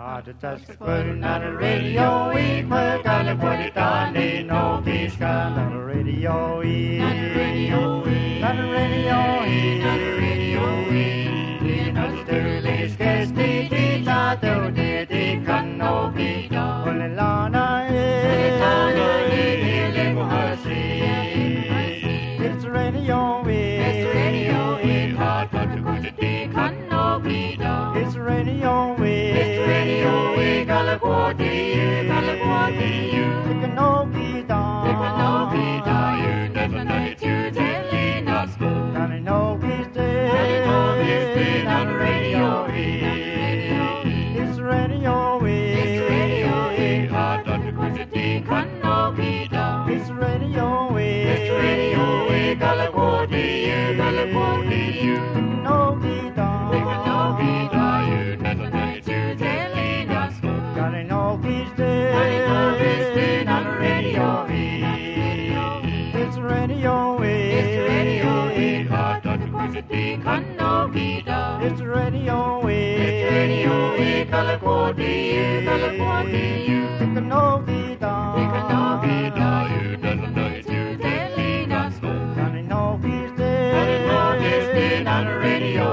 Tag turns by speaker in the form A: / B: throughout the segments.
A: Just putting on the radio, we put on the body down, they know this kind of radio, on the radio, on the radio, on the radio, we know the sterling sketch, they do, they can know me, only Lana, it's radio, it's radio, hard but the good they can know me, it's radio, California, you can know me down. You can know me down. You never know it. You telling us good. And I know he's dead. And I know he's dead on the radio. It's radio. It's radio. Hard on the good they can know me down. It's radio. It's radio. California, you can know me down. You can know me down. You never know it. You telling us good. I know he's dead. I know he's dead on the radio. It's radio. It's radio. Hard on the good they can know me down. It's radio. It's radio. California, you can know me down. You can know me down. You never know it. You telling us good. I know he's dead. I know he's dead on the radio.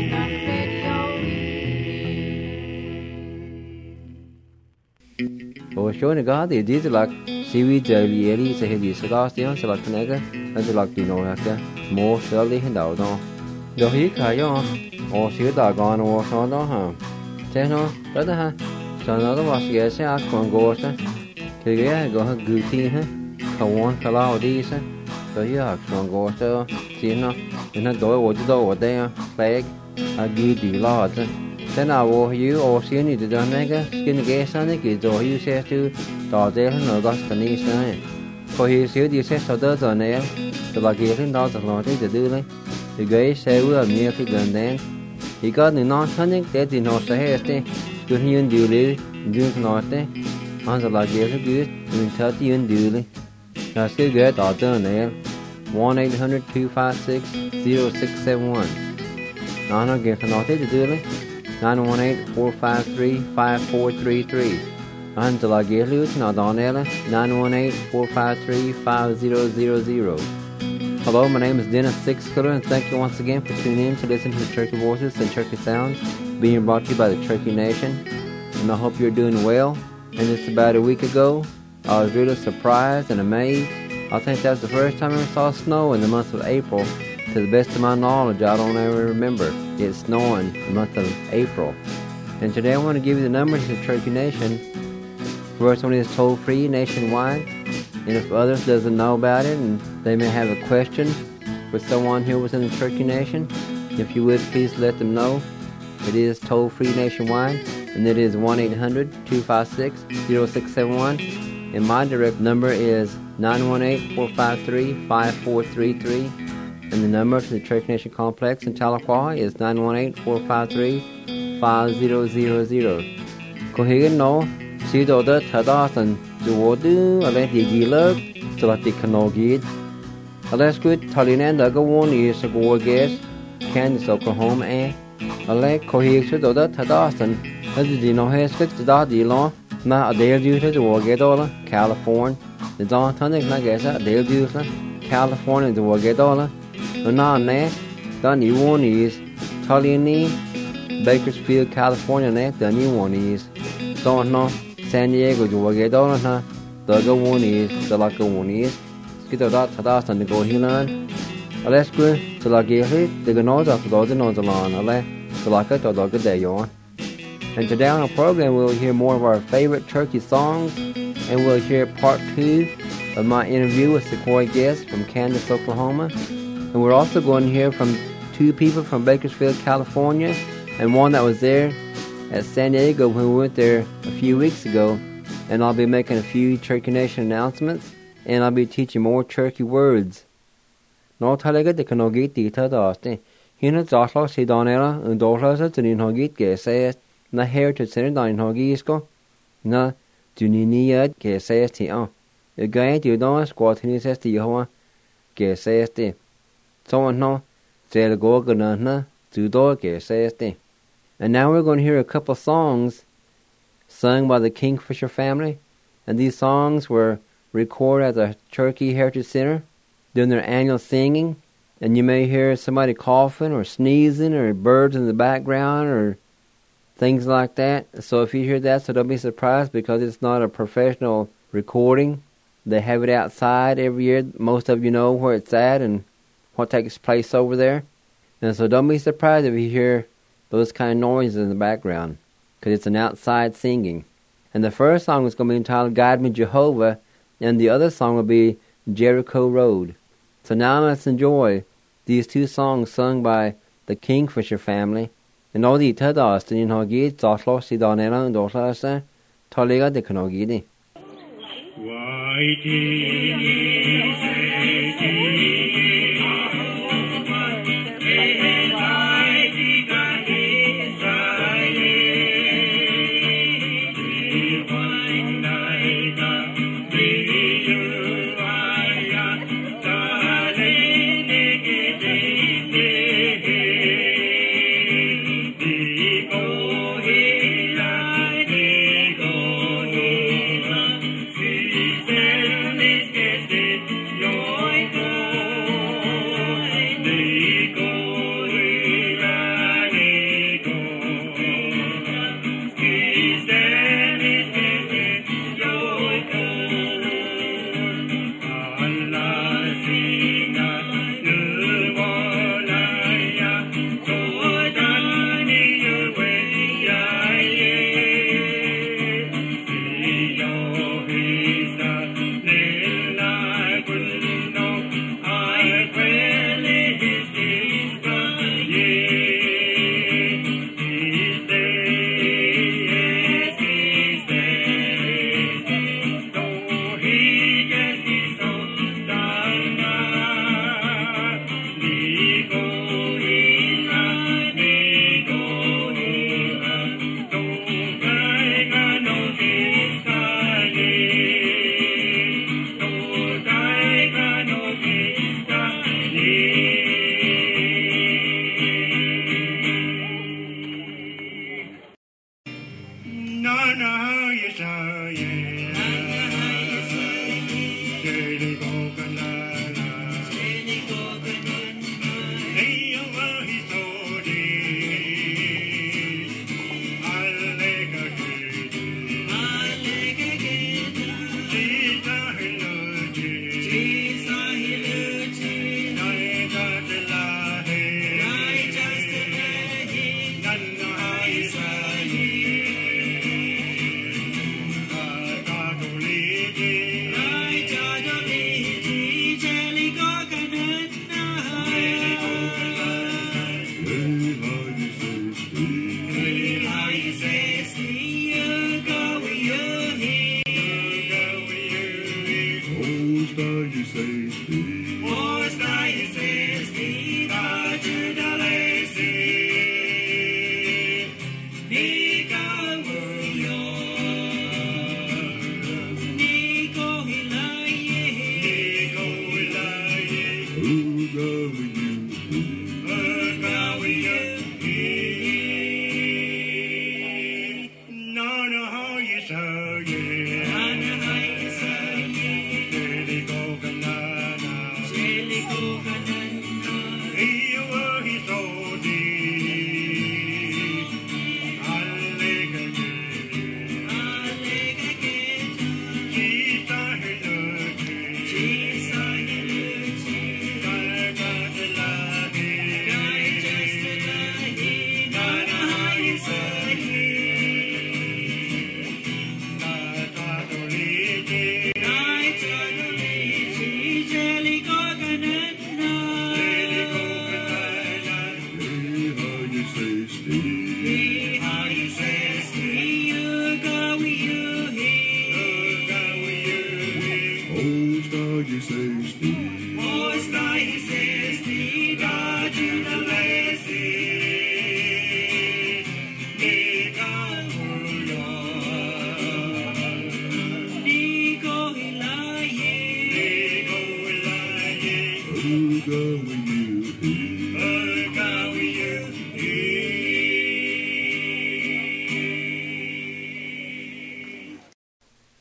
B: Og sjøne gade det er lagt sivi jali eli så hedi Sebastian så lagt nega og lagt di no hakka mo sali henda do do hi ka yo og siga da gan og så da ha te no da ha så no da was ge se ak kon go så ke ge go ha gu ti ha ka won ka la di så so hi ak kon go så sin no ina do wo ji do wo de ya flag a gi di la så thế nào vô hiu ô xíu như từ đó này cái ghế sáng này cái rồi hiu xe chứ tỏ ra nó có cái này sao có hiu xíu đi xe sau đó rồi này từ bà kia đến đó từ nó tới từ đưa đấy thì ghế xe vừa nhiều cái gần đen thì có những nó sáng nhất để nó sẽ hết đấy cứ hiu điều đi dương nó đấy anh từ bà kia cái cứ mình thấy hiu điều đi là cái ghế tỏ ra này 1-800-256-0671 nó kia nó tới từ đưa đấy 918-453-5433 Angela Gillius Nadonella 918-453-5000. Hello, my name is Dennis Sixcutter, and thank you once again for tuning in to listen to the Turkey Voices and Turkey Sounds being brought to you by the Turkey Nation. And I hope you're doing well. And just about a week ago, I was really surprised and amazed. I think that was the first time I ever saw snow in the month of April. To the best of my knowledge, I don't ever remember it snowing in the month of April. And today I want to give you the numbers of the Turkey Nation. First one is toll-free nationwide. And if others doesn't know about it and they may have a question for someone here within the Turkey Nation, if you would please let them know. It is toll-free nationwide, and it is 1-800-256-0671. And my direct number is 918-453-5433. And the number to the Turkey Nation Complex in Tahlequah is 918-453-5000. Có hiền nó sĩ đồ đó thật đó thành chủ đứa ở đây thì gì lớp cho là thì khăn nô ghi ở đây squid thalinan đó có one is a go gas Kansas Oklahoma ở đây có hiền sĩ đồ đó thật đó thành ở đây nó hết squid đó đi lo mà ở đây dư thế chủ gas đó là California the đó thằng này là gas ở đây dư là California chủ gas đó là nó nè đó new one is Tulane Bakersfield California nè the new one is so no San Diego chủ gas đó là the go one is the like one is cái đó thật đó thành go hi lan ở đây squid so là gas hết the nó ra đó nó ra lan ở đây so là cái đó cái để yon. And today on our program we'll hear more of our favorite turkey songs, and we'll hear part 2 of my interview with Sequoia Guest from Kansas, Oklahoma. And we're also going to hear from 2 people from Bakersfield, California, and one that was there at San Diego when we went there a few weeks ago. And I'll be making a few Turkey Nation announcements, and I'll be teaching more Turkey words. Nó talaga de kan ogit dita daste. Hina zatla si danera und dohla to nin hogit ge say na heritage center din hogisko. Na duniniad ge say ti a. E gae di don squat ni ses ti hoa ge say ti. So no zel go gana na to do ge say ti. And now we're going to hear a couple songs sung by the Kingfisher family. And these songs were recorded at the Cherokee Heritage Center during their annual singing. And you may hear somebody coughing or sneezing or birds in the background or things like that. So if you hear that, so don't be surprised, because it's not a professional recording. They have it outside every year. Most of you know where it's at and what takes place over there. And so don't be surprised if you hear those kind of noises in the background, because it's an outside singing. And the first song is going to be entitled Guide Me Jehovah, and the other song will be Jericho Road. So now let's enjoy these two songs sung by the Kingfisher family. And all the tadas in Hagi, Zoslo, Sidanela, and Doslasa, Toliga de Kanogidi.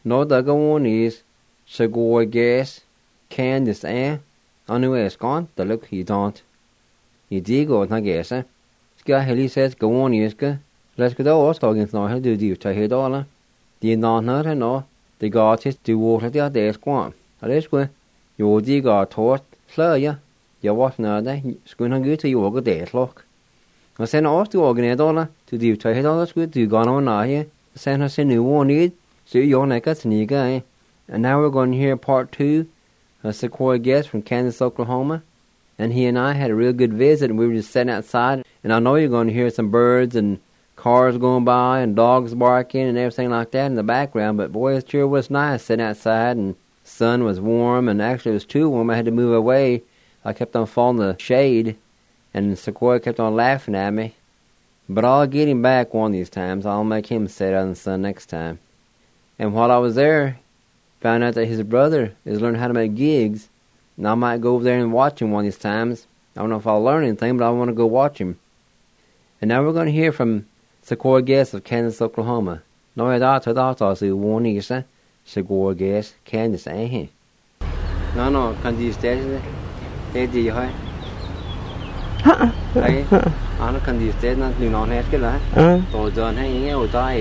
B: No da go one is Sigur gas Candice anu escon the look he don't. He digo na gesa. Ska heli says go on iska. Let's go oss tagens no he do ta he dollar. The non na no. The got it do water the day squam. Alesque. You digo tort flya. You was na da skun go to you go day lock. I send off to organ dollar to do ta he dollar good to go on na here. Send us a new one need. So you're like a sneak guy. And now we're going to hear part 2. A Sequoia guest from Kansas, Oklahoma. And he and I had a real good visit, and we were just sitting outside. And I know you're going to hear some birds and cars going by and dogs barking and everything like that in the background. But boy, it sure was nice sitting outside, and the sun was warm, and actually it was too warm. I had to move away. I kept on falling the shade, and Sequoia kept on laughing at me. But I'll get him back one of these times. I'll make him sit out in the sun next time. And while I was there, found out that his brother is learning how to make gigs, and I might go over there and watch him one of these times. I don't know if I'll learn anything, but I want to go watch him. And now we're going to hear from Sequoia Guest of Kansas, Oklahoma. No, I thought I one is Sequoia Guest, Kansas, No, can you stay there? Hey, do you hear? Hey, I don't can you stay there? You know, he's good, right? So, John, hey, you know, die.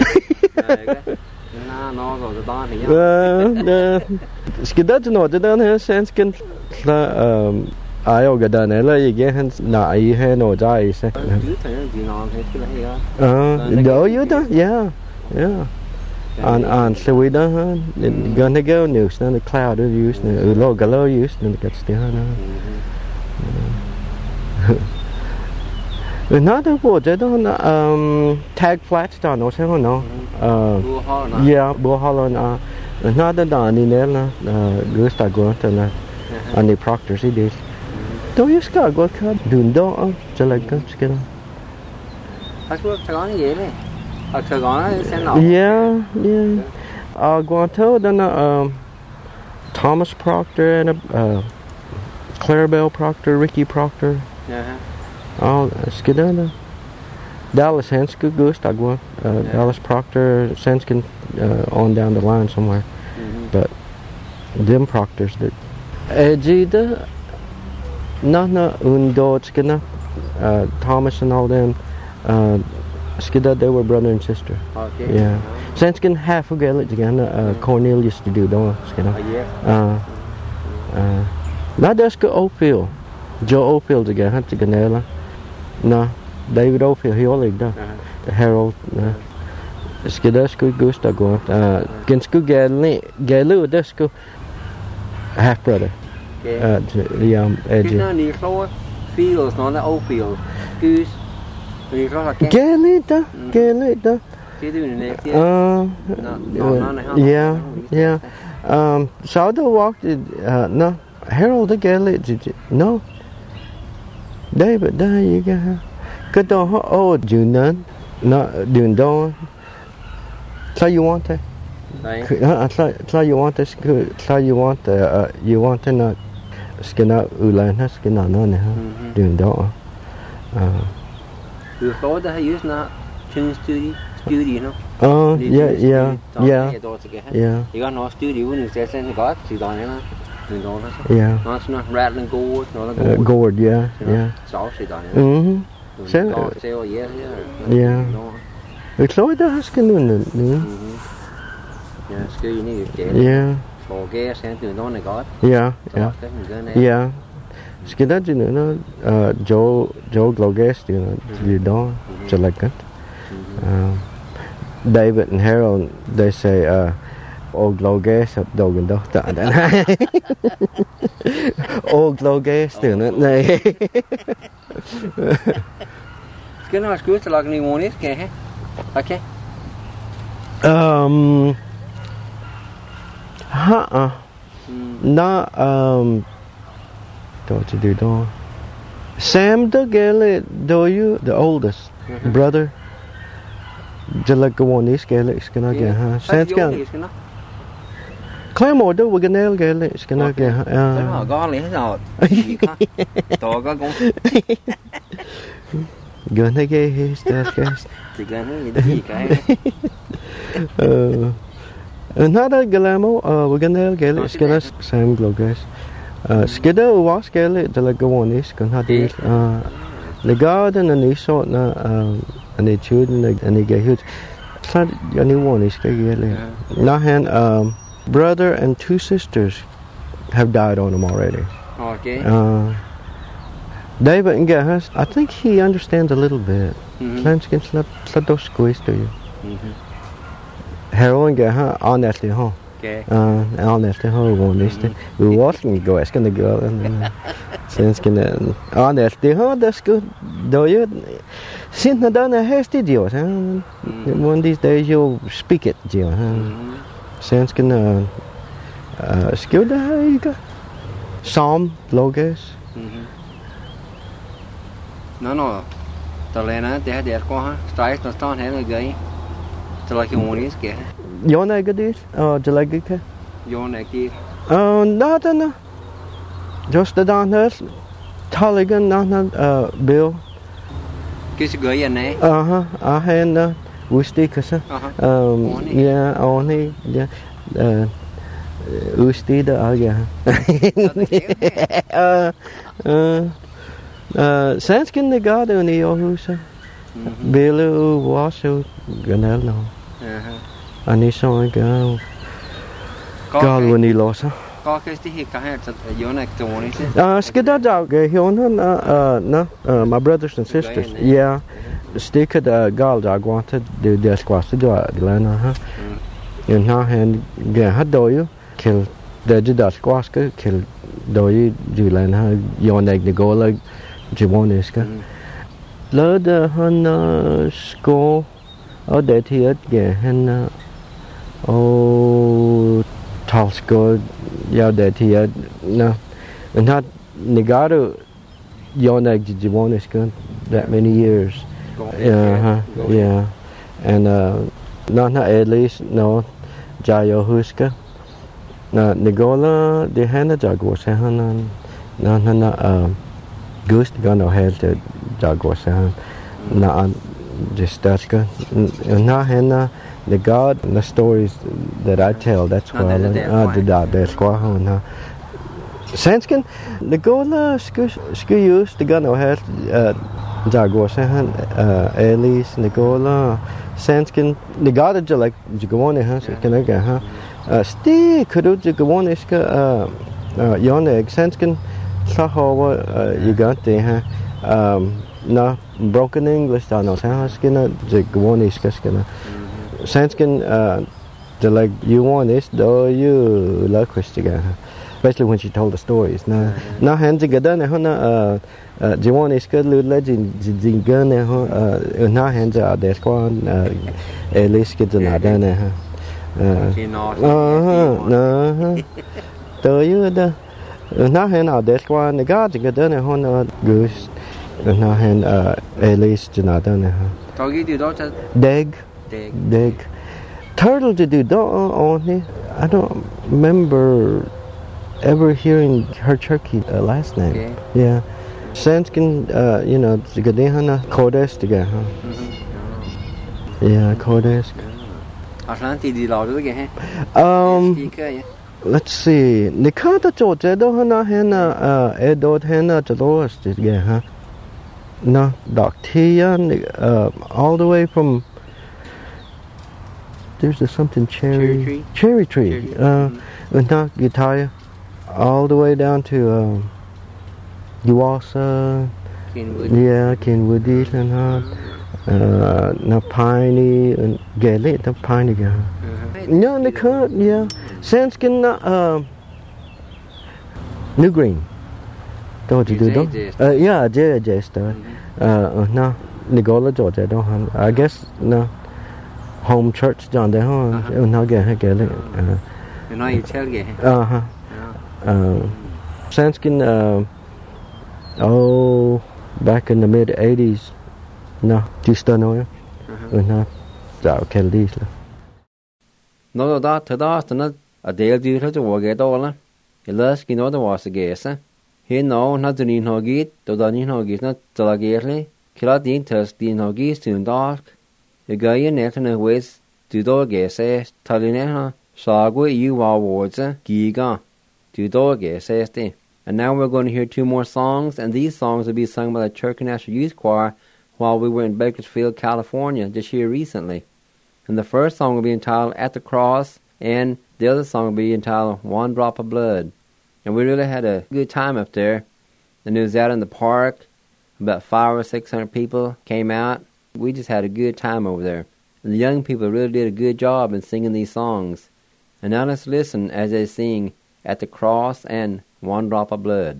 B: No, rồi đó thì
C: skida no the dan has sense can ayo gada ne la ye han na I he no dai se go you da yeah on so we da gonna go news na the cloud use na lo galo use na get still na another word they don't tag flats down no say no yeah Buholland another down in there na gusta go to na on the proctors he did do you ska go cut dun do cho lại cái cái
B: Sài Gòn như vậy đấy. Sài Gòn sẽ nọ.
C: Yeah. Going to then Thomas Proctor and Clarabelle Proctor, Ricky Proctor. Skidana. Dallas Hensku Gustagwa. Dallas Proctor, Senskin on down the line somewhere. But them Proctors that Ejida Nana Undo Skina Thomas and all them Skida, they were brother and sister.
B: Okay.
C: Yeah. Senskin half of Gaelic again. Cornel used to do don't Skina. Not just Oldfield. Joe Oldfield again. Had to Ganella. No, David Oldfield. He only done. The Harold. Skida Sku Gusta go. Ginsku Gaelu. Desku half brother.
B: Edgy. Fields, not the Oldfield. Goose.
C: Gaelita. Yeah. Sauda walked no. Harold the Gaelic. No. David, there you go. Good on June. No, doing dawn. So you want to? So you want this good. So you want you want to not skin out Ulan, skin out none, doing dawn.
B: You thought that he used not tune studio, you know?
C: Yeah.
B: You got no studio when you say something got you don't know.
C: Yeah.
B: Not rattling gourd,
C: gourd, yeah.
B: Sauce done.
C: So yeah. It's so the huskin
B: Yeah, still you need to get.
C: Yeah.
B: For gas and to know got.
C: Yeah. Skida you know Joe Glogas you know you don't select it. David and Harold they say old Glogas up dog and dog old Glogas you know they
B: Skina was good to like any one is okay.
C: What you do? Sam the Gaelic, do you the oldest brother? Just like one is Gaelic, gonna get huh? Sam's gonna. Claremore do we gonna Gaelic, gonna get
B: Có lý rồi. Tôi có cũng.
C: Gonna get his that guys.
B: Thì cái gì cái.
C: Nada Galamo, Waganel Gaelic, Skillas, Sam Glogas. Skidda was Gaelic, the Lagawanis, can have these. The garden and they saw and they children and they get huge. Sad, any one is Gaelic. Nahan, brother and 2 sisters have died on him already.
B: Okay.
C: David and Gahas, I think he understands a little bit. Senskin slap squeeze to you. Heroin Gaha, honestly, huh?
B: Okay.
C: Honestly, huh? One is we watching go asking the girl and Senskin, honestly, huh? That's good. Do you? Since I done a hasty deal, one of these days you'll speak it, Jill. Senskin, skilled you got Psalm, Logos.
B: No. The Lena, they had their coha, strikes the stone hand again. To like you want to get.
C: Your negative or Jalagika?
B: Your necky.
C: No. Just the downers. Tolligan, not Bill.
B: Kiss a guy and eh?
C: I had Woosty, yeah, only, yeah. Woosty, Sanskin the garden in the Yohusa. Bill was so Ganello. And he saw a girl. God when he lost her.
B: Có cái tí cả hai your neck to one is.
C: Skidda dog, no, my brothers and sisters. Yeah. Stick at the gal dog wanted the squash to do it, Lena, In her hand, get her do you kill the squash, kill do you, Juliana, your neck the goal like Javoneska. Lỡ the hun school, or that he had get hen, tall school, yeah, that he had, no, and not Negado, your neck Javoneska, that many years. Yeah, and not at least, no, Jayo Huska. Nigola, the Hannah Jaguar, no, Goose gonna have the Jaguar, not just that's good. Not Hannah, the God, the stories that I tell, that's why I did that, that's why I Sanskin, the Gola, Sku use, the gun have Jaguar, Elise, Nicola, Sanskin, the God like Jagone has, can I get Stee could do Jagawoneska, Yonek, Sanskin, Sahowa, you got the no broken English, I know, Skin, Jagawoneska skin. Sanskin, the like you want this, though you like Christian. Especially when she told the stories. Now, hands are good. Do you want to good legend? Gun, now hands are there. At least get another. Do you the now hand out there? The guards are good. Goose. Now hand at least another. Dig. Turtle to do only. I don't remember ever hearing her turkey last name.
B: Okay.
C: Yeah. Sanskin, Gadehana Kodes together. Yeah, Kodes. Let's see. Nikata Jojo Hana Hena Edot Hena Dolores together. No, Doctia, all the way from there's something cherry tree. Not guitar. All the way down to Uwasa, Kenwood, and Piney and Gaelic, the Piney guy. No, they can't, yeah. Sanskin, New Green. Don't you do that? Yeah, Jester. No, Nicola, Georgia, don't have, I guess, no. Home church, John, they don't know, Gaelic.
B: You know, you tell you.
C: Sanskin, back in the mid 80s. No, just don't know. No, kill these.
B: No, that's not a deal due to work at all. He loves skin other was a guess. He no, not the Ninhogit, the Ninhogit, not Talagerly, Kiladin test the Nogis to dark. The guy in Nathan ways to dog guess, Talina, Sagwe Yuwa Wardsa Giga Dudoge Seste. And now we're going to hear 2 more songs, and these songs will be sung by the Church National Youth Choir while we were in Bakersfield, California, just here recently. And the first song will be entitled At the Cross, and the other song will be entitled One Drop of Blood. And we really had a good time up there. And it was out in the park. About 500 or 600 people came out. We just had a good time over there. And the young people really did a good job in singing these songs. And now let's listen as they sing At the Cross and One Drop of Blood.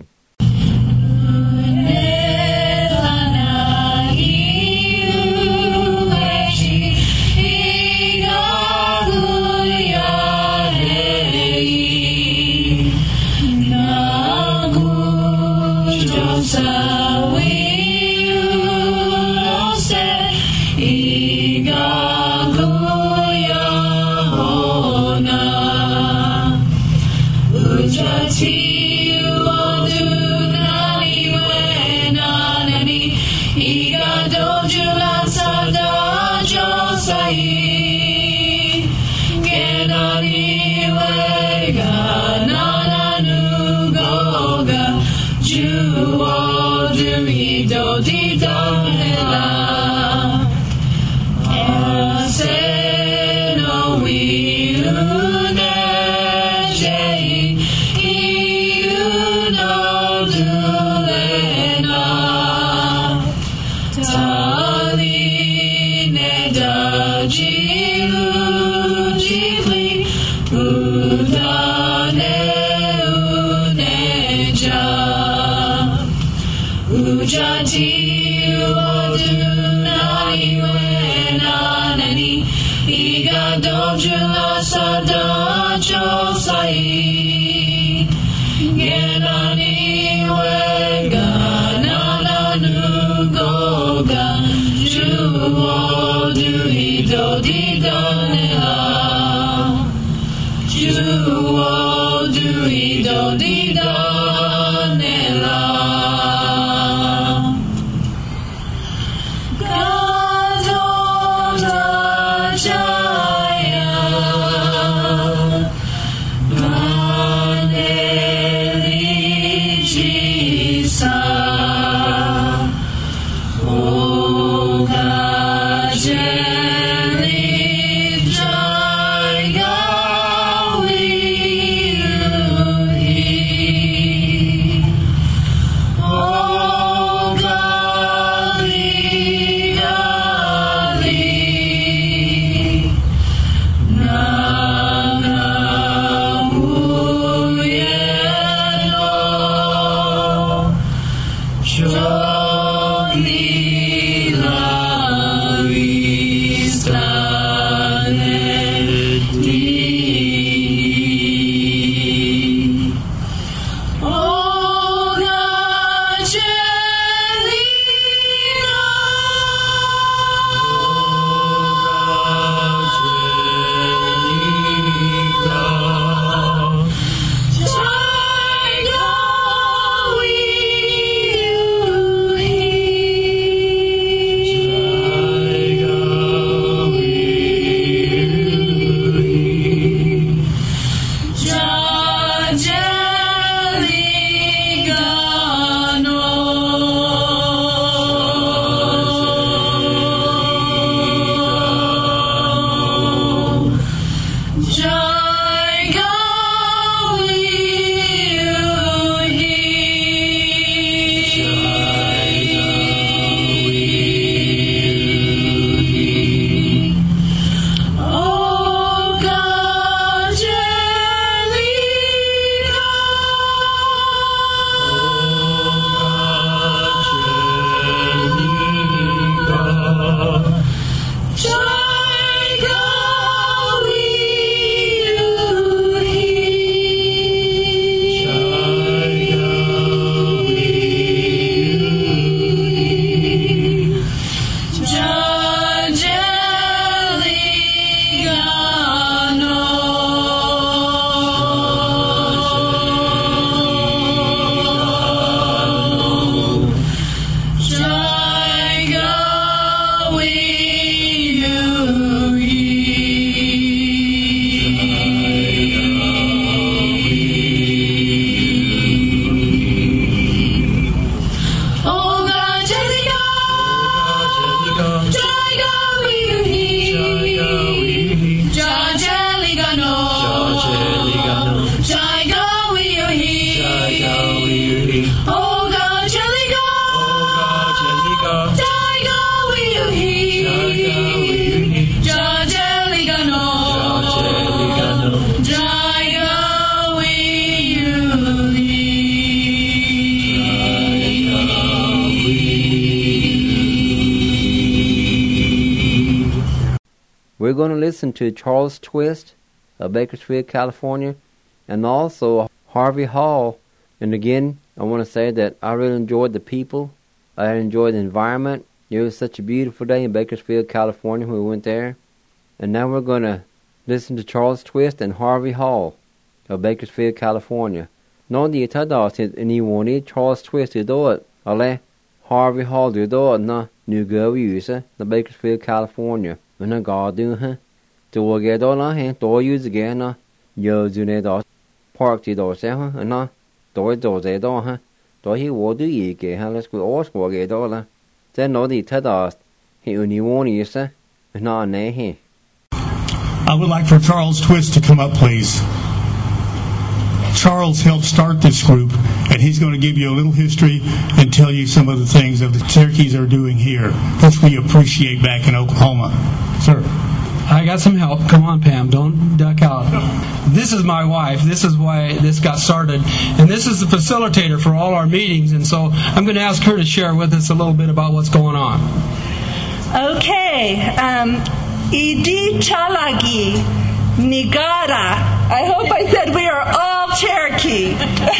B: We're going to listen to Charles Twist of Bakersfield, California, and also Harvey Hall. And again, I want to say that I really enjoyed the people. I enjoyed the environment. It was such a beautiful day in Bakersfield, California when we went there. And now we're going to listen to Charles Twist and Harvey Hall of Bakersfield, California. Nå de tar da til nivåene Charles Twist I dag, eller Harvey Hall I dag, nu går vi huset i Bakersfield, California. Men I går du her. Då går då la hen, då huset igen, jo du ned da park til da se her, då se da her. Då hi hvor du ikke her, lad skulle overskue ge da la. Så nå de tar da he nivåene huset, nej her.
D: I would like for Charles Twist to come up, please. Charles helped start this group, and he's going to give you a little history and tell you some of the things that the Cherokees are doing here, which we appreciate back in Oklahoma. Sir.
E: I got some help. Come on, Pam. Don't duck out. This is my wife. This is why this got started. And this is the facilitator for all our meetings. And so I'm going to ask her to share with us a little bit about what's going on.
F: Okay. Idi Chalagi Nigara. I hope I said we are all Cherokee.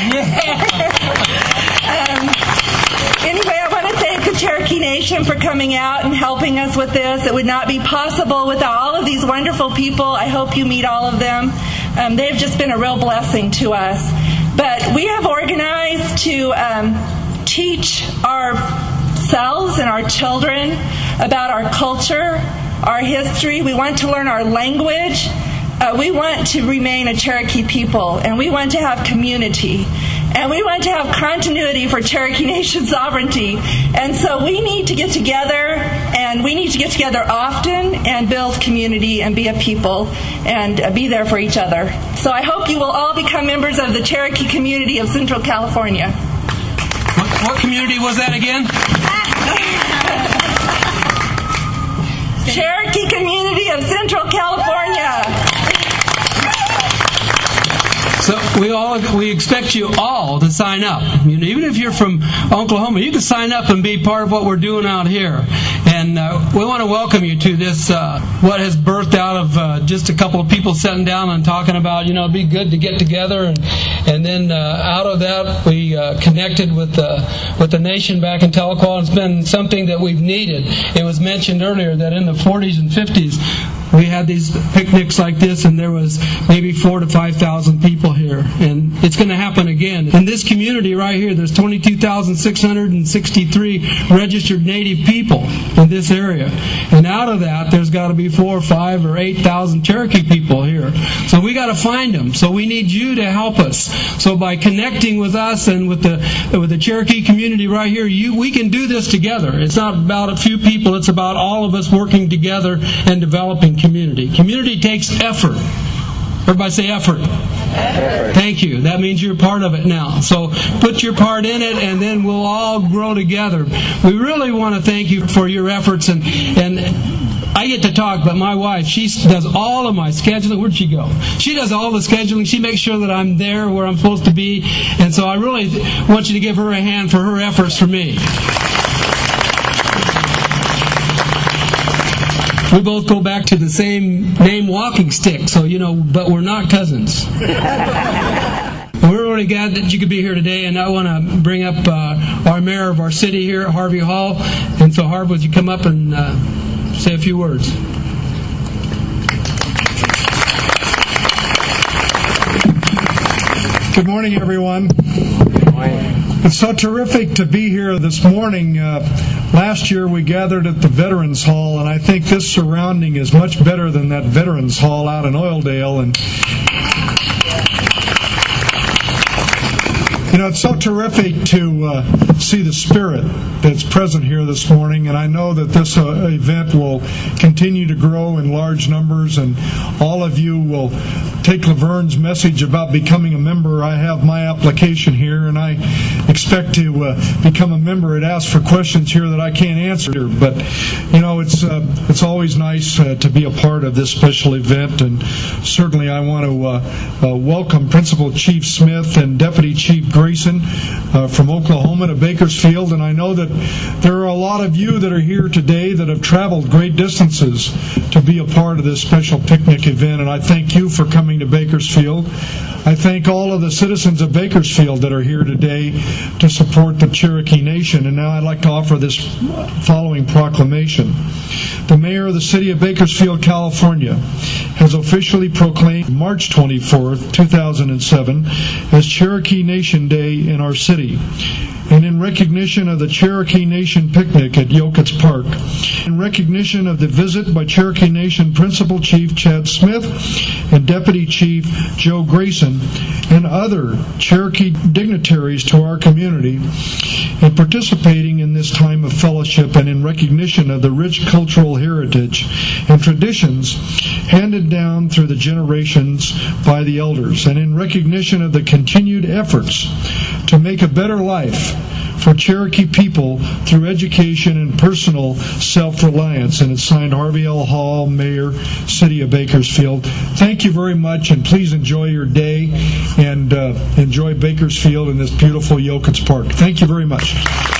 F: Anyway, I want to thank the Cherokee Nation for coming out and helping us with this. It would not be possible without all of these wonderful people. I hope you meet all of them. They've just been a real blessing to us. But we have organized to teach ourselves and our children about our culture, our history. We want to learn our language. We want to remain a Cherokee people, and we want to have community. And we want to have continuity for Cherokee Nation sovereignty. And so we need to get together, and we need to get together often and build community and be a people and be there for each other. So I hope you will all become members of the Cherokee community of Central California.
E: What community was that again?
F: Cherokee community of Central California.
E: So we expect you all to sign up. Even if you're from Oklahoma, you can sign up and be part of what we're doing out here. And we want to welcome you to this, what has birthed out of just a couple of people sitting down and talking about, it'd be good to get together. And then out of that, we connected with the nation back in Tahlequah. It's been something that we've needed. It was mentioned earlier that in the 40s and 50s, we had these picnics like this, and there was maybe 4,000 to 5,000 people here. And it's going to happen again. In this community right here, there's 22,663 registered Native people in this area. And out of that, there's got to be 4,000 or 5,000 or 8,000 Cherokee people here. So we got to find them. So we need you to help us. So by connecting with us and with the Cherokee community right here, we can do this together. It's not about a few people. It's about all of us working together and developing community. Community takes effort. Everybody say effort. Effort. Thank you. That means you're part of it now. So put your part in it, and then we'll all grow together. We really want to thank you for your efforts. And I get to talk, but my wife, she does all of my scheduling. Where'd she go? She does all the scheduling. She makes sure that I'm there where I'm supposed to be. And so I really want you to give her a hand for her efforts for me. We both go back to the same name, Walking Stick, so but we're not cousins. We're really glad that you could be here today, and I want to bring up our mayor of our city here, Harvey Hall. And so, Harv, would you come up and say a few words?
D: Good morning, everyone.
B: Good morning.
D: It's so terrific to be here this morning. Last year we gathered at the Veterans Hall, and I think this surrounding is much better than that Veterans Hall out in Oildale. And
G: It's so terrific to see the spirit that's present here this morning, and I know that this event will continue to grow in large numbers, and all of you will take Laverne's message about becoming a member. I have my application here, and I expect to become a member. It asks for questions here that I can't answer, but it's always nice to be a part of this special event, and certainly I want to welcome Principal Chief Smith and Deputy Chief Grayson from Oklahoma to Bakersfield, and I know that there are a lot of you that are here today that have traveled great distances to be a part of this special picnic event, and I thank you for coming to Bakersfield. I thank all of the citizens of Bakersfield that are here today to support the Cherokee Nation, and now I'd like to offer this following proclamation. The Mayor of the City of Bakersfield, California, has officially proclaimed March 24th, 2007 as Cherokee Nation Day in our city. And in recognition of the Cherokee Nation picnic at Yokitz Park, in recognition of the visit by Cherokee Nation Principal Chief Chad Smith and Deputy Chief Joe Grayson and other Cherokee dignitaries to our community, in participating in this time of fellowship and in recognition of the rich cultural heritage and traditions handed down through the generations by the elders, and in recognition of the continued efforts to make a better life for Cherokee people through education and personal self-reliance. And it's signed Harvey L. Hall, Mayor, City of Bakersfield. Thank you very much, and please enjoy your day and enjoy Bakersfield and this beautiful Yokitz Park. Thank you very much.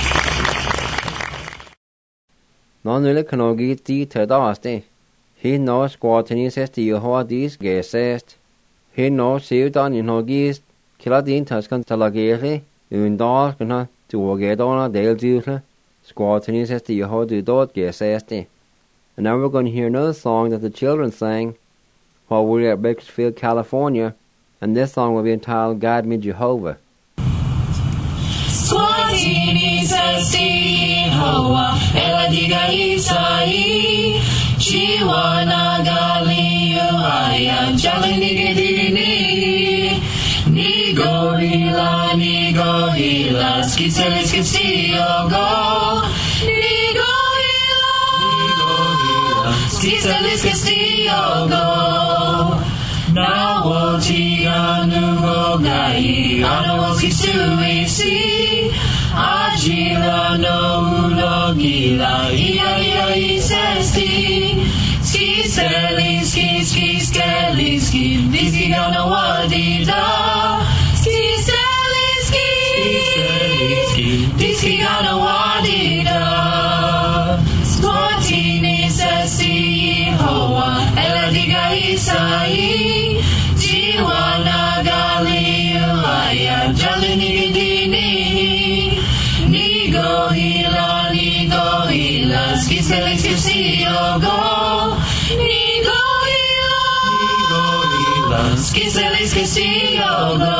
B: Nonule kanogi ti tadaste. He no squatini says to Yehoadis gesest. He no siudan in hogis kiladin taskan talagere undal kana to Wagedona Dale Dutla. Squatini says to Yehodu dot gesest. And now we're going to hear another song that the children sang while we were at Bakersfield, California, and this song will be entitled Guide Me Jehovah.
H: Swatini says to Yehovah, Eladiga Isai, Chiwana Galiu Aya, Jalinigidini, Nigohila, Nigohila, Skitzelis Castillo, Nigohila, Skitzelis Castillo, Nawotiga Nuvogai, Anoskitsuisi, Ajila no Ulogila, Ia Isesti, Skiseli, Ski, Diski Gana Wadida, Skiseli, Diski Gana Wadida, Squatini Sesi Hoa, Eladiga Isai, Jiwana Galiu Aya, Jalinigidini, Nigohila, Skiseli, Siogo, Nigohila, Skiseli, Siogo.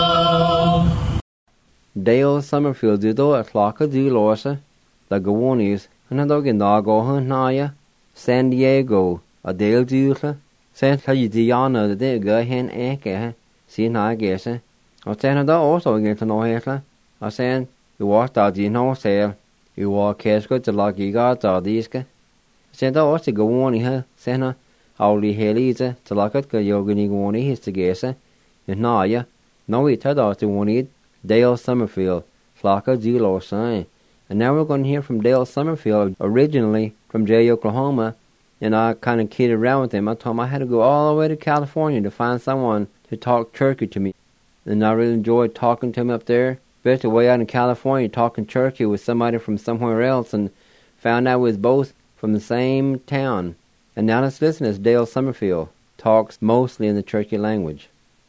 B: Dale Summerfield do at Laka du Lorsa, the Gawonis, and a dog in Nago Naya, San Diego, a Dale Dutla, Saint Diana the Digger Hen Eke, Sin Agese, or Sanada also again to know Hitler, or San, you walked out the no sale, you walk Casco to Lucky Guards or Diska. Santa also go on here, Santa, Auli Heliza, to look at Yogani Wani his to Gesa, and Naya, no we ted out to one eat Dale Summerfield, Flocka Zelo sign. And now we're going to hear from Dale Summerfield, originally from Jay, Oklahoma, and I kind of kidded around with him. I told him I had to go all the way to California to find someone to talk Cherokee to me. And I really enjoyed talking to him up there. Especially way out in California, talking Cherokee with somebody from somewhere else, and found out we was both from the same town. And now let's listen as Dale Summerfield talks mostly in the Cherokee language.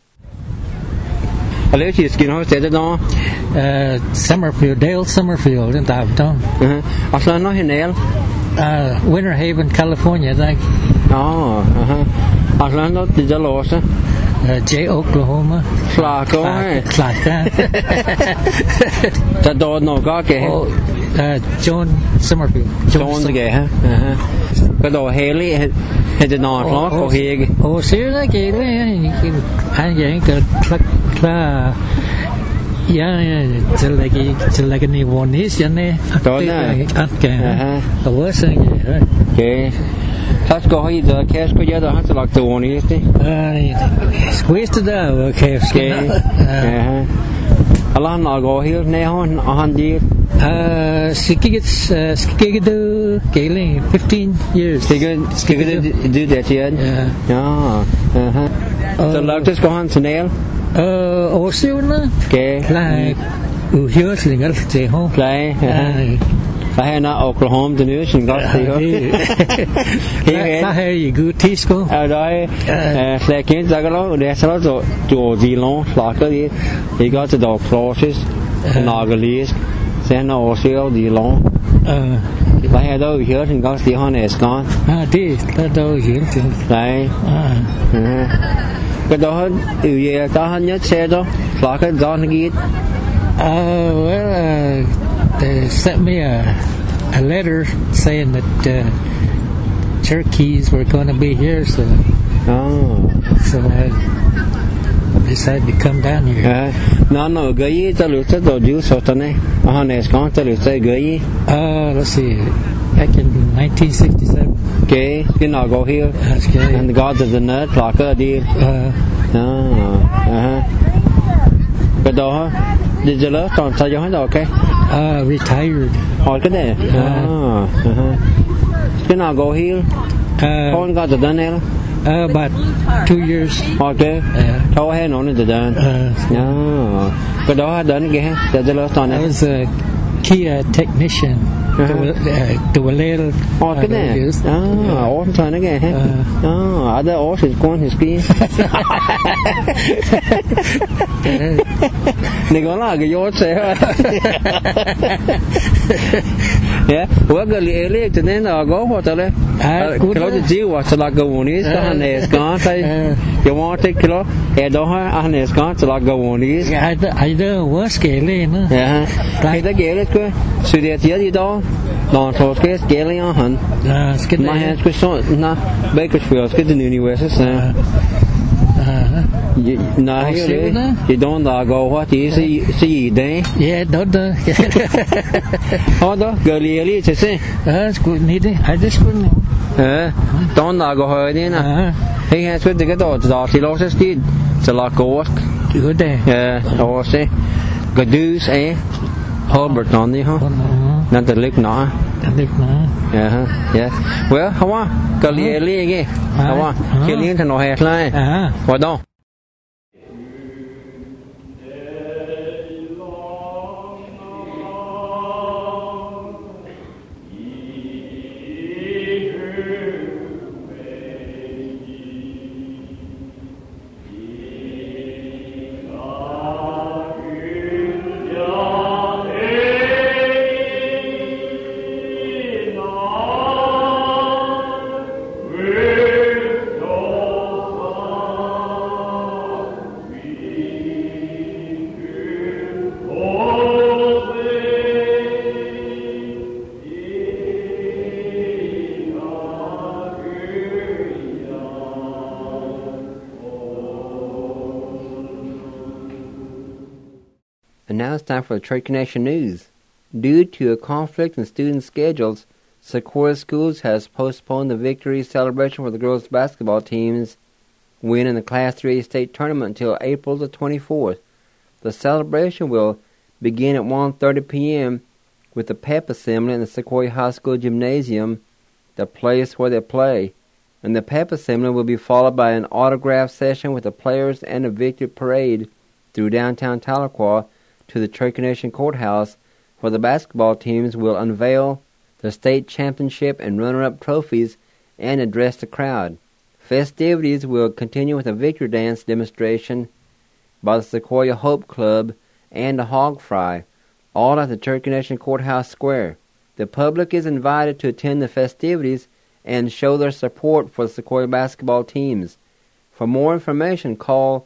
I: Summerfield, Dale Summerfield in Davton. Winter Haven, California, thank you. J. Oklahoma.
B: Clark.
I: John Summerfield.
B: John the guy, But though Haley had the non clock or he.
I: Oh, seriously, I ain't got Just like any one is,
B: Đó nè.
I: What's saying, right?
B: Okay. Let's go ahead. The cash go together. Has to like the one is
I: Squeeze to the okay.
B: Okay. Alan, I'll go here now on 100.
I: Skigidu Galing, 15 years.
B: Skigidu do that yet?
I: Yeah.
B: So love just go on to nail.
I: Also,
B: Okay.
I: like, here, single, say home.
B: Play. I had not Oklahoma the news and got the
I: Hey, good Tisco.
B: ở đây sẽ kiến ra cái đó để sau đó rồi gì luôn là cái gì thì có từ đầu process nó cái lý sẽ nó siêu gì luôn và hay đâu hiểu thì có gì hơn con
I: đi đâu hiểu thì
B: đấy cái đó điều gì đó hơn nhất xe đó là cái do nó ghi
I: well, they sent me a letter saying that turkeys were going to be here, so I decided to come down here.
B: nó gửi cho lượt tới đồ dưới số tên này hơn này có cho lượt tới gửi
I: let's see, back in 1967.
B: Okay, cái nào go here and go to the nut là cái đi cái đó đi giờ lớp toàn sao cho hết rồi cái
I: retired.
B: cái này cái nào go here con có từ đây nè
I: about 2 years.
B: Okay, thôi hết nó từ đây cái đó đến cái giờ lớp toàn này.
I: I was a Kia technician. The little
B: cái này ổ thôi nó nghe ở đây ổ thì con thì kia này có là cái yốt xe quá cái lì lì cho nên là có hoa tới đây cái đó chỉว่าสลักกวนนี้ก็หันเอสก็ใช่ยังว่าที่กิโลđóหันเอสก็สลักกวนนี้
I: I don't work scaling
B: hay ta kể đấy cơ sự địa thế gì đó non so cái scaling hẳn my hands cái số na Bakersfield cái the university na hiểu you don't go what is gì đấy
I: don't
B: đó gợi lì chứ gì
I: need it I just couldn't
B: don't go hơi đi nè hey hands with cái đó thì lo sẽ đi sẽ là cố
I: good day
B: or say good news Holbert on đi ha nên từ lúc nó well không á cái lì cái không á cái lì thì nó hết lại vào đâu. And now it's time for the Trade Connection News. Due to a conflict in student schedules, Sequoia Schools has postponed the victory celebration for the girls' basketball team's win in the Class 3A state tournament until April the 24th. The celebration will begin at 1:30 p.m. with the pep assembly in the Sequoia High School gymnasium, the place where they play. And the pep assembly will be followed by an autograph session with the players and a victory parade through downtown Tahlequah to the Trade Connection Courthouse, where the basketball teams will unveil the state championship and runner-up trophies and address the crowd. Festivities will continue with a victory dance demonstration by the Sequoia Hope Club and a hog fry, all at the Trade Connection Courthouse Square. The public is invited to attend the festivities and show their support for the Sequoia basketball teams. For more information, call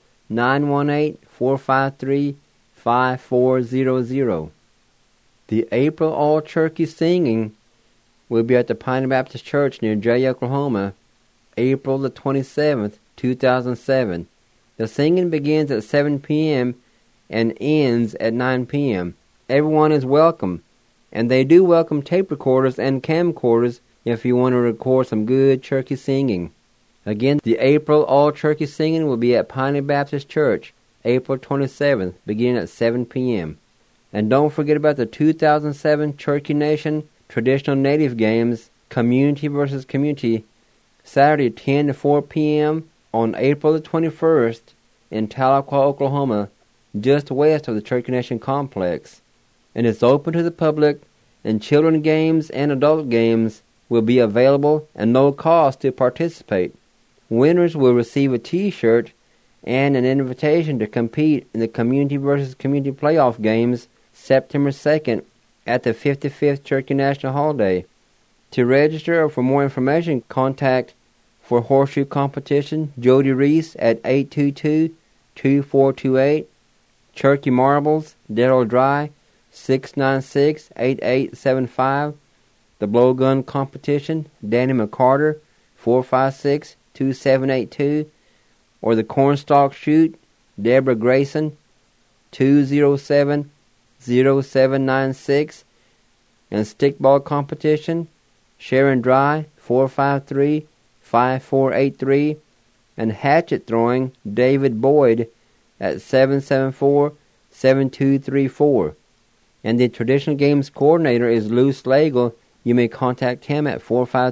B: 918-453-5400. The April All-Turkey Singing will be at the Pioneer Baptist Church near Jay, Oklahoma, April the 27th, 2007. The singing begins at 7 p.m. and ends at 9 p.m. Everyone is welcome, and they do welcome tape recorders and camcorders if you want to record some good Cherokee singing. Again, the April all-Cherokee singing will be at Piney Baptist Church, April 27th, beginning at 7 p.m. And don't forget about the 2007 Cherokee Nation Traditional Native Games, Community versus Community, Saturday 10 to 4 p.m. on April the 21st in Tahlequah, Oklahoma, just west of the Cherokee Nation Complex. And it's open to the public, and children games and adult games will be available and no cost to participate. Winners will receive a T-shirt and an invitation to compete in the Community versus Community Playoff Games September 2nd at the 55th Cherokee National Holiday. To register or for more information, contact for Horseshoe Competition Jody Reese at 822-2428, Cherokee Marbles, Darrell Dry, 696-8875, the Blowgun Competition, Danny McCarter, 456-2782, or the Cornstalk Shoot, Deborah Grayson, 207-0796, and Stickball Competition, Sharon Dry, 453-5483, and Hatchet Throwing, David Boyd, at 774-7234. And the Traditional Games Coordinator is Lou Slagle. You may contact him at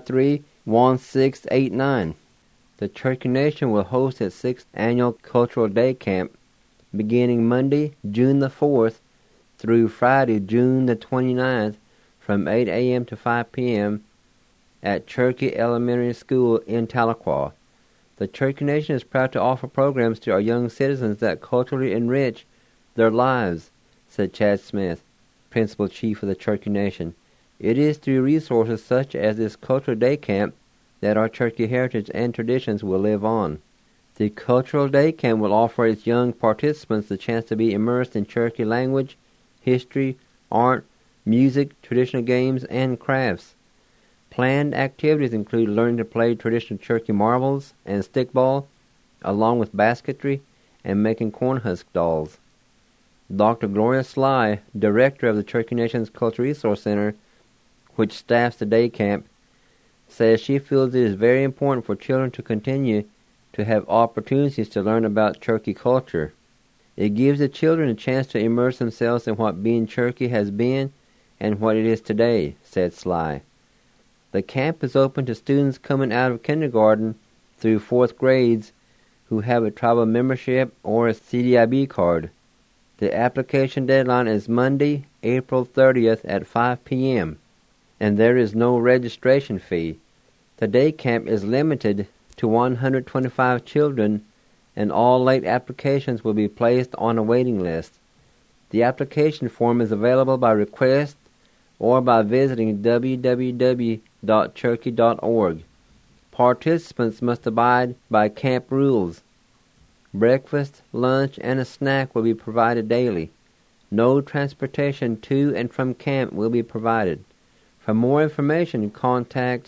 B: 453-1689. The Cherokee Nation will host its 6th Annual Cultural Day Camp beginning Monday, June the 4th through Friday, June the 29th from 8 a.m. to 5 p.m. at Cherokee Elementary School in Tahlequah. The Cherokee Nation is proud to offer programs to our young citizens that culturally enrich their lives, said Chad Smith, Principal Chief of the Cherokee Nation. It is through resources such as this Cultural Day Camp that our Cherokee heritage and traditions will live on. The Cultural Day Camp will offer its young participants the chance to be immersed in Cherokee language, history, art, music, traditional games, and crafts. Planned activities include learning to play traditional Cherokee marbles and stickball, along with basketry and making corn husk dolls. Dr. Gloria Sly, Director of the Cherokee Nation's Cultural Resource Center, which staffs the day camp, says she feels it is very important for children to continue to have opportunities to learn about Cherokee culture. It gives the children a chance to immerse themselves in what being Cherokee has been and what it is today, said Sly. The camp is open to students coming out of kindergarten through 4th grades who have a tribal membership or a CDIB card. The application deadline is Monday, April 30th at 5 p.m., and there is no registration fee. The day camp is limited to 125 children, and all late applications will be placed on a waiting list. The application form is available by request or by visiting www.cherokee.org. Participants must abide by camp rules. Breakfast, lunch, and a snack will be provided daily. No transportation to and from camp will be provided. For more information, contact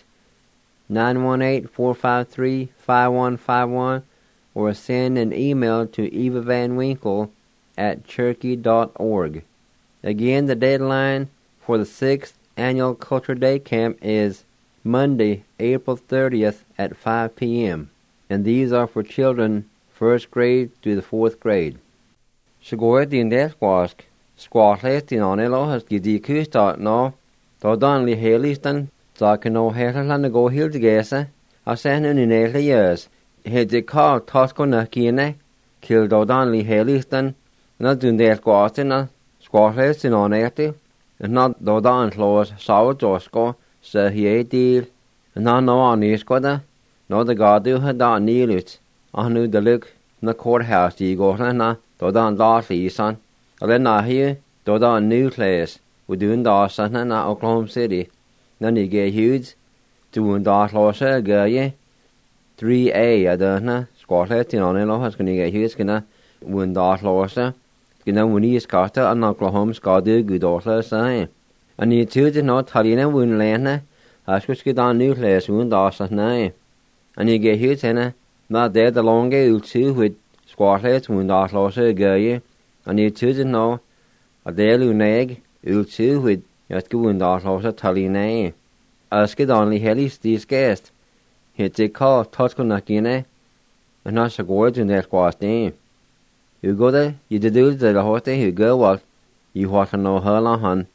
B: 918-453-5151 or send an email to Eva Van Winkle at cherokee.org. Again, the deadline for the 6th Annual Culture Day Camp is Monday, April 30th at 5 p.m. And these are for children 1st grade through the 4th grade. Shagor din desquask, squatles din on elohas gidi kustat no, Dodan li helistan, zakano helan go hildgesa, asen in early years. Had the call Tosco Nakine, killed Dodan li helistan, not dun desquastina, squatles din on eti, and not Dodan floors, sour Josco, so he deal, and not no on Iscoda, no the Gadu had done nearly. I knew the look in the courthouse, you go, na, Dodan Darcy, son. I let not hear, Dodan new place. We're doing Dawson and Oklahoma City. Then you get huge. Doing Dawson, girl, 3A, I don't know. Scotland, you know, has going to get huge. Gonna win Dawson. Gonna win East Costa and Oklahoma, Scotty, good Dawson. And you two did not tell you, win Lana. I should get on new place, win Dawson, and you get huge, and not there the long old two with Scotland, win Dawson, girl. and you choose no, a daily neg, you'll choose with your school and also tally nay. As get only hellies these guests. Hit a call, touch on a and not a word in that was name. You go there, you do the horse, you go what you want to know her on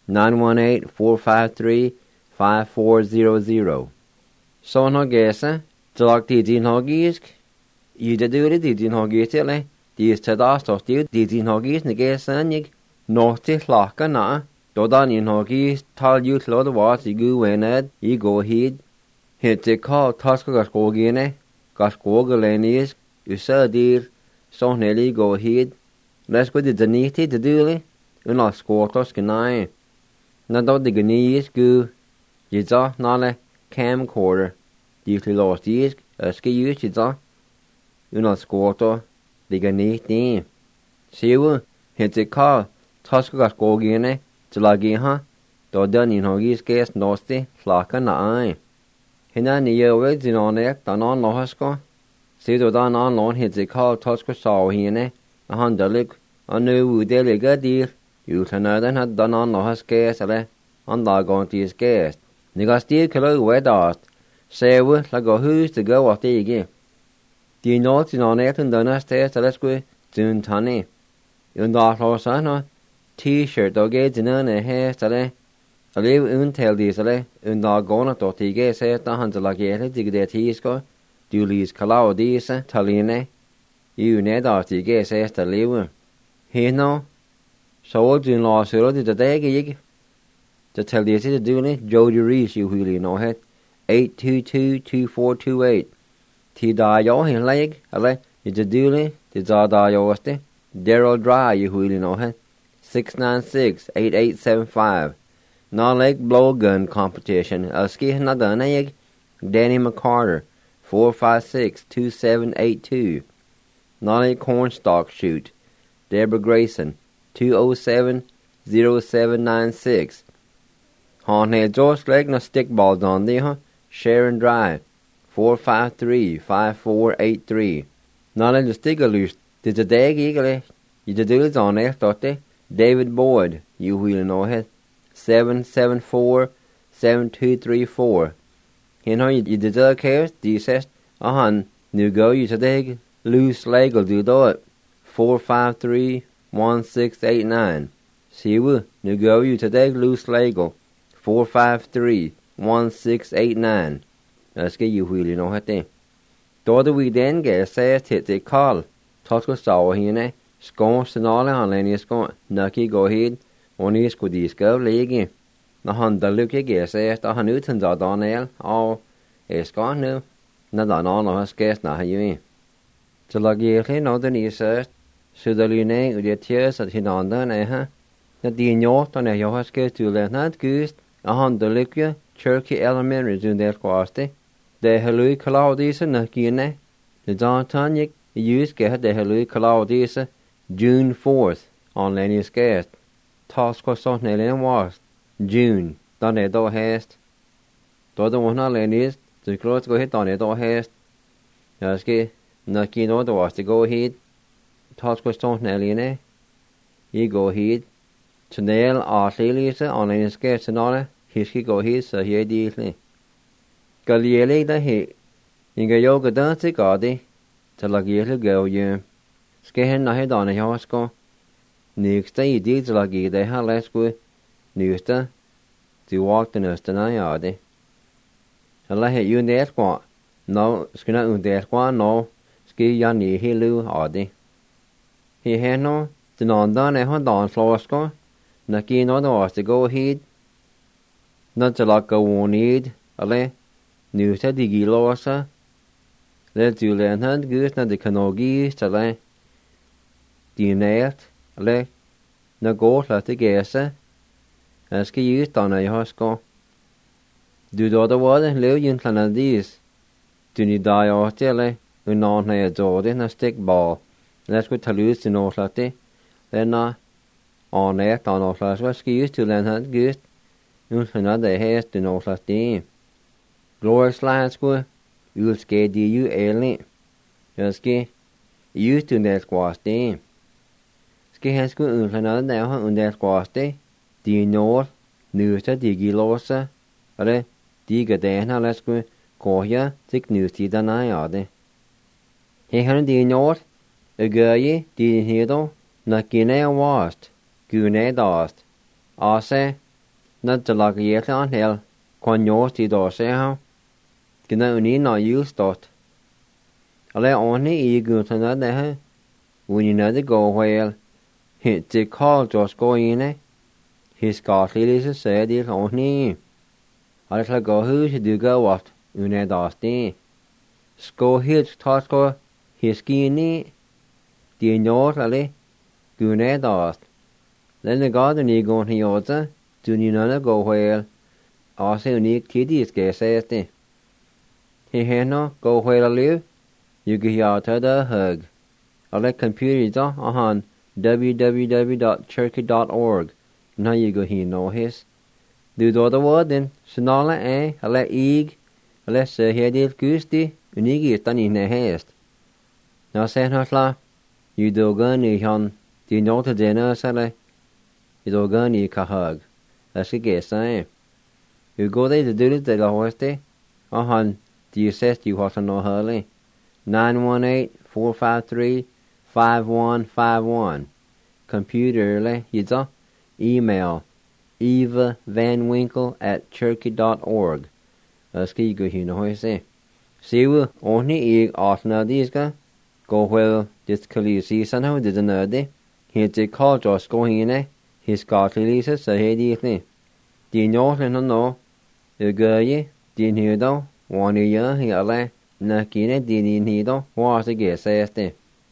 B: 918-453-5400. So no guess, to like the Dean Hoggies, you do the Dean Hoggies, these Tadas or still the Dean Hoggies, the guess, and you north is like a na. Dodan in Hoggies, tell you to the watch, you go in it, you go ahead. Hit the call, touch got go again, got go galenis, you saw dear, so nearly go ahead. Let's go to the needy to do it, and not squatters can I. Not out the Ghanese go, you saw not camcorder. Usually lost years, as ski use you saw. You not squatter, the Ghanese name. See you, hit the call, touch got go again, to lagi ha, do done in Hoggies gas nasty, flock and eye. Hina ni years in on it, done on Lohasco. See do done on loan hit the call, touch go saw hine, a hundred, a new daily good deal. You can had done on Lohas gas, on doggone to his gas. Nigga still kilo wet dust. Say we like go who's to go off the again. Do you know it's on it and done us there, so let's go soon tunny. You know, also, T-shirt dog gets in a hair, sale. I live until these, and doggone to tige, say the hunter like it, dig that he's go. Do lease calow these, taline. You need our tige, says the live. He no. So in law, so did the day gig. To tell you to do it, Jody Reese, you really know it. 822-2428. T die your leg, you to do it, the Zada yoste. Daryl Dry, you really know it. 696-8875. Non-leg blowgun competition. Ski another egg. Danny McCarter. 456-2782. Non-leg cornstalk shoot. Deborah Grayson. 207-0796. Honey George leg no stickballs on there, Sharon Drive. 453-5483. Non-leg the sticker loose. Did the dag eagerly? You did it on there, thought they? David Boyd, you will know it. 774-7234. You know you did the case, says, new go you today, loose leg will do it. 453-1689. See you, new go you today, loose leg 453-1689. Let's get you will know it then. Daughter we then get says hit the call. Talk to saw here, Scones and all on any scone, Nucky go ahead, only is good discover league. The Honda look again says the Newtons are done ale, all is gone now. Not on all of us guess now you mean. So like you know the news says, so the lune with your tears at his on done, The Yacht on a Yohas goes to let not goose, a Honda look you, Cherokee Elementary is in their quasti. The Helui Claudius and Nucky in there. The John Tonic, the use get the Helui Claudius. June 4th, on Lenny's guest. Task was on Ellen was. June, done it all hast. Todo one on Lenny's, the clothes go hit on it all hast. Yaski, Nucky no the was to go ahead. Task was on Ellen, you go ahead. To nail our Lisa on Lenny's guest and all, he go ahead, so he deeply. Galiele the hit. You go yoga dance the gaudy, to like you go you. Skehen na he dana jasko. Nyksta I dit lagi de ha lesku. Nyksta. Du walked in na yadi. Alla he you net kwa. No skina undet kwa no. Ski yani hilu adi. He he no. The non dan e han dan flosko. Na ki no was to go heed. Not to like go need. Alle. Nyksta digi losa. Let you learn hand goose na de kanogi stale. Dynert, alle, na går la til gæse. Jeg skal gi ut denne jeg har sko. Du da det var det, lev jentene dis. Du ni da jeg åtte, eller, unnan når jeg dårlig, når stikk bal. Jeg skulle ta lus til noe slags det. Denne, anert av noe slags, jeg skal gi ut til den her gust. Unnskyld det helt til noe slags det. Glorious land skulle, utske de jo ærlig. Jeg skal gi ut til det skvast det. hensku unlana now under squaste, di nor, nusa di gilosa, ale di gadena lesku, kohya, tik nusi danayade. He han di nor, a gaye, di hido, na gine wast, gune dast, ase, na dalagayet on hell, quan yos di dose how, gina uni na used dot. Ale only e guntana deha, when you know the go whale, hit the call just go in, his scarcely is a said it only. I shall go who should do go what, une dasti. Sco hit tosco, his skinny, the north alley, gune dast. Then the garden e go to yoza, do you know the go whale, also unique kitty scarce says the. He no go whale live, you get out of the hug. I let computers on www.churchy.org. Now you go here know his. Do the word then, Sonala I let eeg, I let say here did gusti, unigi is done in the haste. Now say not la, you do gunny hon, do you know the dinner, Sally? You do gunny ka hug. Let's get say. You go there to do this, the horse day, do you say you want to know hurly? 918-453-5151. Computer le yiza. Email evavanwinkle@churchy.org. Ska go hin ho se. Siwu onni eg atna diska. Go well this kalisi san ho de nade. Hit call just go hine. His gartlisa sa hedi ne. Di no no. E gaye din hido. One year he ale. Na kine din hido. Was a guess este.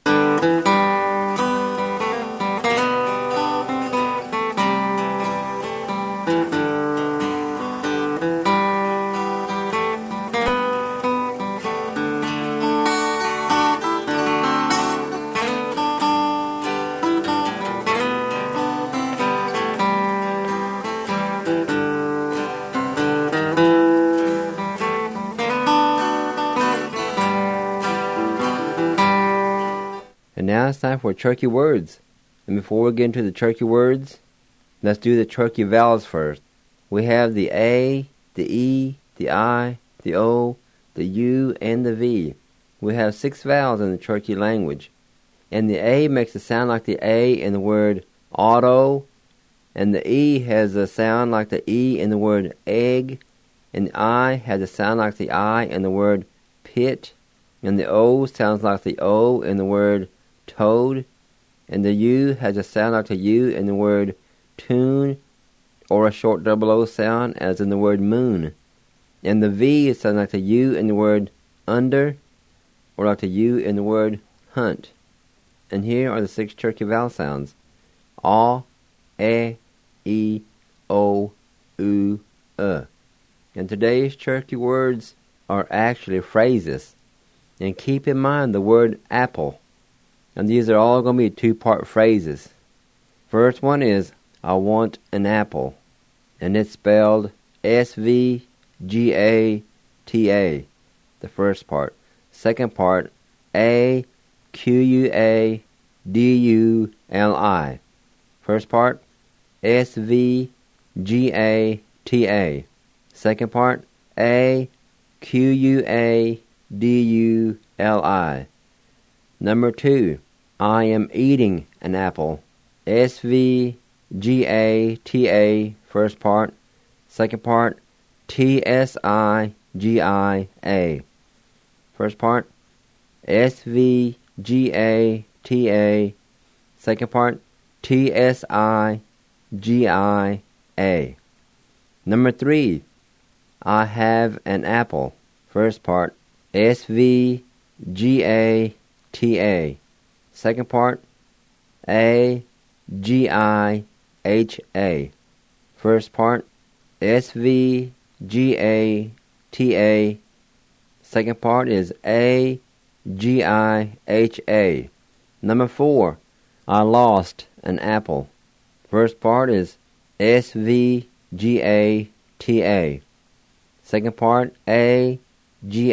B: And now it's time for Turkey words. And before we get into the Turkey words, let's do the Turkey vowels first. We have the A, the E, the I, the O, the U, and the V. We have 6 vowels in the Turkey language. And the A makes a sound like the A in the word auto, and the E has a sound like the E in the word egg, and the I has a sound like the I in the word pit, and the O sounds like the O in the word toad, and the U has a sound like the U in the word tune, or a short double O sound as in the word moon, and the V sounds like the U in the word under, or like the U in the word hunt. And here are the 6 Turkey vowel sounds: A, E, O, U, And today's Turkey words are actually phrases. And keep in mind the word apple. And these are all going to be 2-part phrases. First one is, I want an apple. And it's spelled S-V-G-A-T-A, the first part. Second part, A-Q-U-A-D-U-L-I. First part, S-V-G-A-T-A. Second part, A-Q-U-A-D-U-L-I. Number 2, I am eating an apple. S-V-G-A-T-A, first part. Second part, T-S-I-G-I-A. First part, S-V-G-A-T-A. Second part, T-S-I-G-I-A. Number 3, I have an apple. First part, S-V-G-A-T-A. Second part, A-G-I-H-A. First part, S-V-G-A-T-A. Second part is A-G-I-H-A. Number 4, I lost an apple. First part is S-V-G-A-T-A. Second part,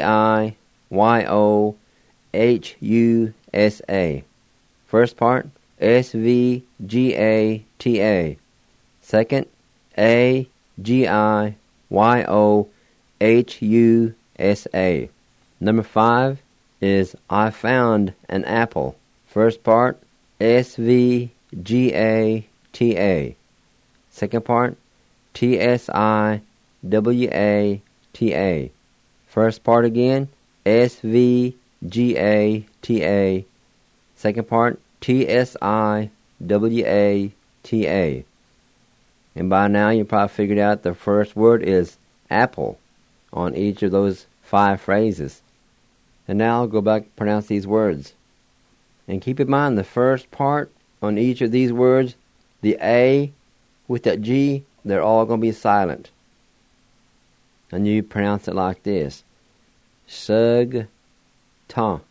B: A-G-I-Y-O-H-U-S-A. First part, S-V-G-A-T-A. Second, A-G-I-Y-O-H-U-S-A. Number 5 is I found an apple. First part, S-V-G-A-T-A. Second part, T-S-I-W-A-T-A. First part again, S-V-G-A-T-A. Second part, T-S-I-W-A-T-A. And by now you probably figured out the first word is apple on each of those 5 phrases. And now I'll go back and pronounce these words. And keep in mind the first part on each of these words, the A with that G, they're all going to be silent. And you pronounce it like this. Sug ta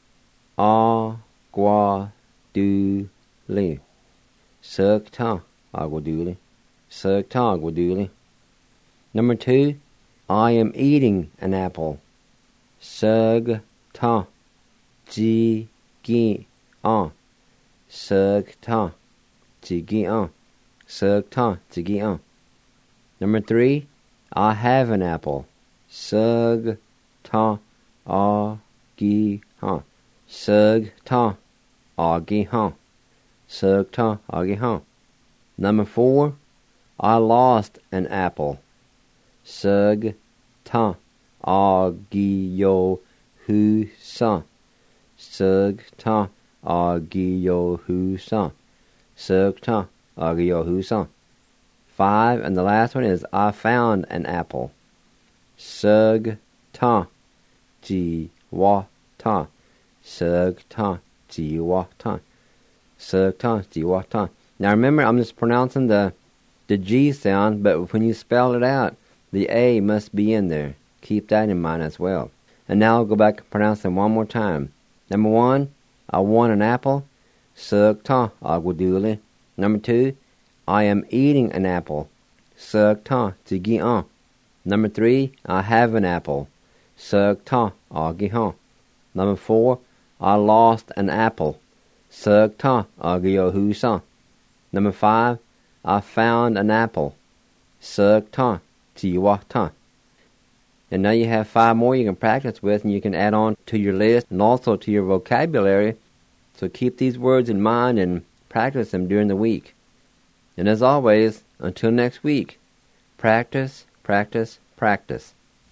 B: agua du li. Sug ta agua du li. Sug ta agua du li. Number 2, I am eating an apple. Sug ta ji gi an. Sug ta ji gi an. Sug ta ji gi an. Number 3, I have an apple. Sug ta a gi han. Sug ta a gi han. Sug ta a gi han. Number 4, I lost an apple. Sug ta a gi yo hu san. Sug ta a gi yo hu san. Sug ta a gi yo hu san. 5, and the last one is I found an apple. Sug ta ji wa ta. Sug ta ji wa ta. Sug ta ji wa ta. Now remember, I'm just pronouncing the G sound, but when you spell it out, the A must be in there. Keep that in mind as well. And now I'll go back and pronounce them one more time. Number 1, I won an apple. Sug ta agua du li. Number 2, I am eating an apple. Sug ta ji gi an. Number 3, I have an apple. Sug ta a gi han. Number 4, I lost an apple. Sug ta a gi yo hu san. Number 5, I found an apple. Sug ta ji wa ta. And now you have 5 more you can practice with, and you can add on to your list and also to your vocabulary. So keep these words in mind and practice them during the week. And as always, until next week, practice, practice, practice.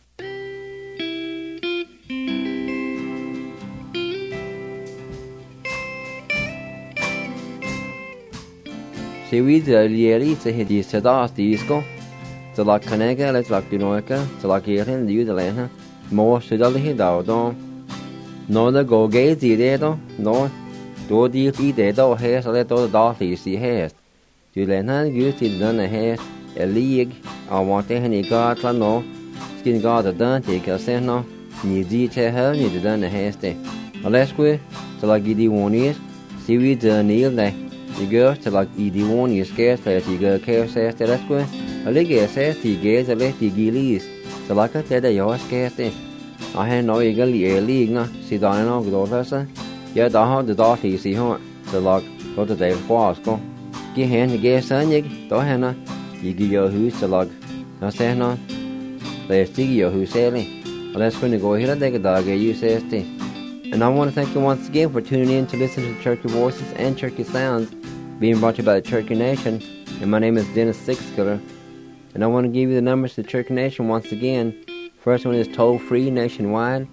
B: Si we the lieri to hit the sedas disco, the la canega, let's like the noika, the la gerin, the udalena, more sudali hidao. No the go gaze the dedo, no, do the dedo hair, let all the darties see hair. You let her use it done a hair, a league, I want to any guard, no, skin guard a done, take a send no, ni detail her, ni the done a hair stay. Let's go, so like you one years, see we the kneel there. You go to like one year scarce, let you go care says that let's go. A league says the gaze, a let the gillies, so like I said, you're scarce. I had no eagle league, no, see down on the person. Yeah, the darty see her, so like go to Dave Boss go. Give hand to gas son, you don't have no. You give your who's to log. No say no. Let's see your who's sailing. Well, that's going to go here and take a dog, you say. And I want to thank you once again for tuning in to listen to Cherokee Voices and Cherokee Sounds being brought to you by the Cherokee Nation. And my name is Dennis Sixkiller. And I want to give you the numbers to the Cherokee Nation once again. First one is toll free nationwide,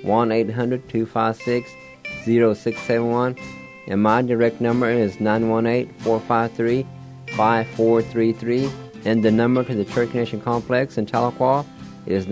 B: 1-800-256-0671. And my direct number is 918-453-5433. And the number to the Cherokee Nation Complex in Tahlequah is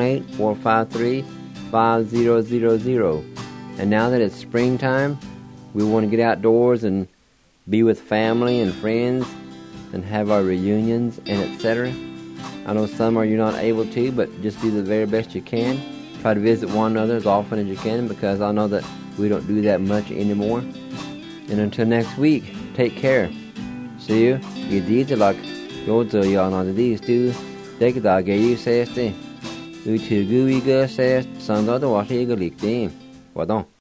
B: 918-453-5000. And now that it's springtime, we want to get outdoors and be with family and friends and have our reunions and etc. I know some are you not able to, but just do the very best you can. Try to visit one another as often as you can, because I know that we don't do that much anymore. And until next week, take care. See you. You did like your y'all on these two. Take it out, get you says. You two gooey girls says, some other water you go leak them. Well, don't.